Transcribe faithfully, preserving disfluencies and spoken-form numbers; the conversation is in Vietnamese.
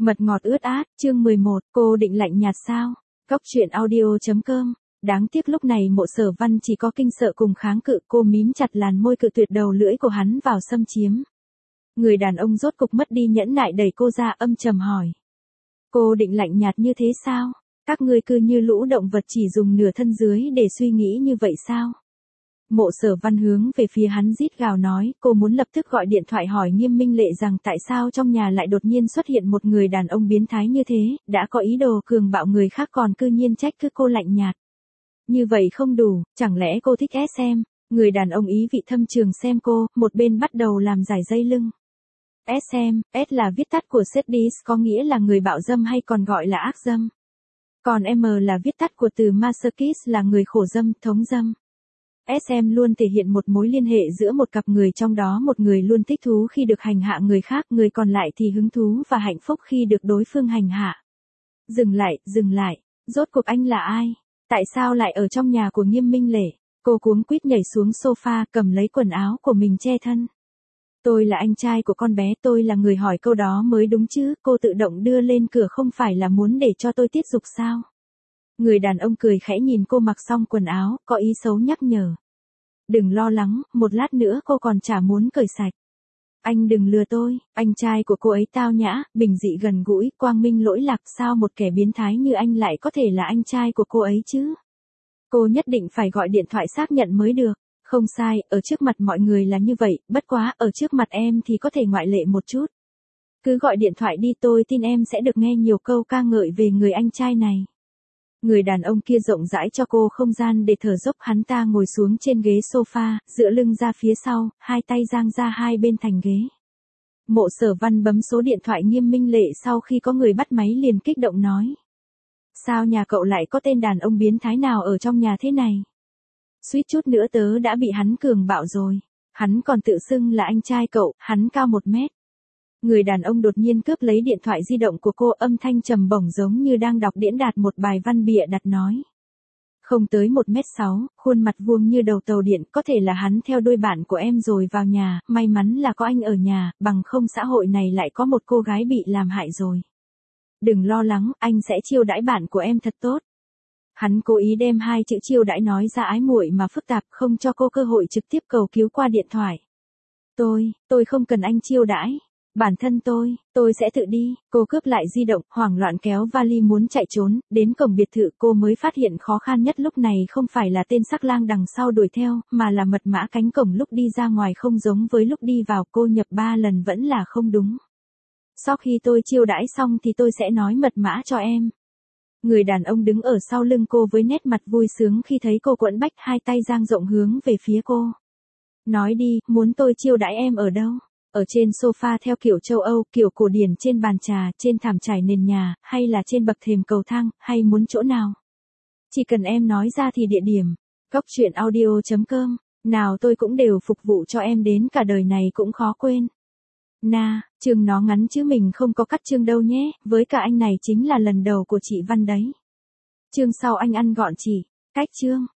Mật ngọt ướt át, chương mười một, cô định lạnh nhạt sao? Cóc truyện audio chấm com. Đáng tiếc lúc này Mộ Sở Văn chỉ có kinh sợ cùng kháng cự, cô mím chặt làn môi cự tuyệt đầu lưỡi của hắn vào xâm chiếm. Người đàn ông rốt cục mất đi nhẫn nại đẩy cô ra, âm trầm hỏi. Cô định lạnh nhạt như thế sao? Các ngươi cứ như lũ động vật chỉ dùng nửa thân dưới để suy nghĩ như vậy sao? Mộ Sở Văn hướng về phía hắn rít gào nói, cô muốn lập tức gọi điện thoại hỏi Nghiêm Minh Lệ rằng tại sao trong nhà lại đột nhiên xuất hiện một người đàn ông biến thái như thế, đã có ý đồ cường bạo người khác còn cư nhiên trách cứ cô lạnh nhạt. Như vậy không đủ, chẳng lẽ cô thích ét em? Người đàn ông ý vị thâm trường xem cô, một bên bắt đầu làm giải dây lưng. ét em, S là viết tắt của Sadist, có nghĩa là người bạo dâm hay còn gọi là ác dâm. Còn M là viết tắt của từ Masochist, là người khổ dâm, thống dâm. ét em luôn thể hiện một mối liên hệ giữa một cặp người, trong đó một người luôn thích thú khi được hành hạ người khác, người còn lại thì hứng thú và hạnh phúc khi được đối phương hành hạ. Dừng lại, dừng lại, rốt cuộc anh là ai? Tại sao lại ở trong nhà của Nghiêm Minh Lệ? Cô cuống quýt nhảy xuống sofa, cầm lấy quần áo của mình che thân. Tôi là anh trai của con bé, tôi là người hỏi câu đó mới đúng chứ, cô tự động đưa lên cửa không phải là muốn để cho tôi tiết dục sao? Người đàn ông cười khẽ nhìn cô mặc xong quần áo, có ý xấu nhắc nhở. Đừng lo lắng, một lát nữa cô còn chả muốn cởi sạch. Anh đừng lừa tôi, anh trai của cô ấy tao nhã, bình dị gần gũi, quang minh lỗi lạc, sao một kẻ biến thái như anh lại có thể là anh trai của cô ấy chứ? Cô nhất định phải gọi điện thoại xác nhận mới được. Không sai, ở trước mặt mọi người là như vậy, bất quá, ở trước mặt em thì có thể ngoại lệ một chút. Cứ gọi điện thoại đi, tôi tin em sẽ được nghe nhiều câu ca ngợi về người anh trai này. Người đàn ông kia rộng rãi cho cô không gian để thở dốc, hắn ta ngồi xuống trên ghế sofa, dựa lưng ra phía sau, hai tay dang ra hai bên thành ghế. Mộ Sở Văn bấm số điện thoại Nghiêm Minh Lệ, sau khi có người bắt máy liền kích động nói. Sao nhà cậu lại có tên đàn ông biến thái nào ở trong nhà thế này? Suýt chút nữa tớ đã bị hắn cường bạo rồi. Hắn còn tự xưng là anh trai cậu, hắn cao một mét. Người đàn ông đột nhiên cướp lấy điện thoại di động của cô, âm thanh trầm bổng giống như đang đọc diễn đạt một bài văn bịa đặt nói. Không tới một mét sáu, khuôn mặt vuông như đầu tàu điện, có thể là hắn theo đuôi bạn của em rồi vào nhà, may mắn là có anh ở nhà, bằng không xã hội này lại có một cô gái bị làm hại rồi. Đừng lo lắng, anh sẽ chiêu đãi bạn của em thật tốt. Hắn cố ý đem hai chữ chiêu đãi nói ra ái muội mà phức tạp, không cho cô cơ hội trực tiếp cầu cứu qua điện thoại. Tôi, tôi không cần anh chiêu đãi. Bản thân tôi, tôi sẽ tự đi. Cô cướp lại di động, hoảng loạn kéo vali muốn chạy trốn, đến cổng biệt thự cô mới phát hiện khó khăn nhất lúc này không phải là tên sắc lang đằng sau đuổi theo, mà là mật mã cánh cổng lúc đi ra ngoài không giống với lúc đi vào, cô nhập ba lần vẫn là không đúng. Sau khi tôi chiêu đãi xong thì tôi sẽ nói mật mã cho em. Người đàn ông đứng ở sau lưng cô với nét mặt vui sướng khi thấy cô quẫn bách, hai tay dang rộng hướng về phía cô. Nói đi, muốn tôi chiêu đãi em ở đâu? Ở trên sofa theo kiểu châu Âu, kiểu cổ điển, trên bàn trà, trên thảm trải nền nhà, hay là trên bậc thềm cầu thang, hay muốn chỗ nào? Chỉ cần em nói ra thì địa điểm. Cóc truyện audio chấm com. Nào tôi cũng đều phục vụ cho em đến cả đời này cũng khó quên. Na, chương nó ngắn chứ mình không có cắt chương đâu nhé, với cả anh này chính là lần đầu của chị Văn đấy. Chương sau anh ăn gọn chỉ. Cách chương.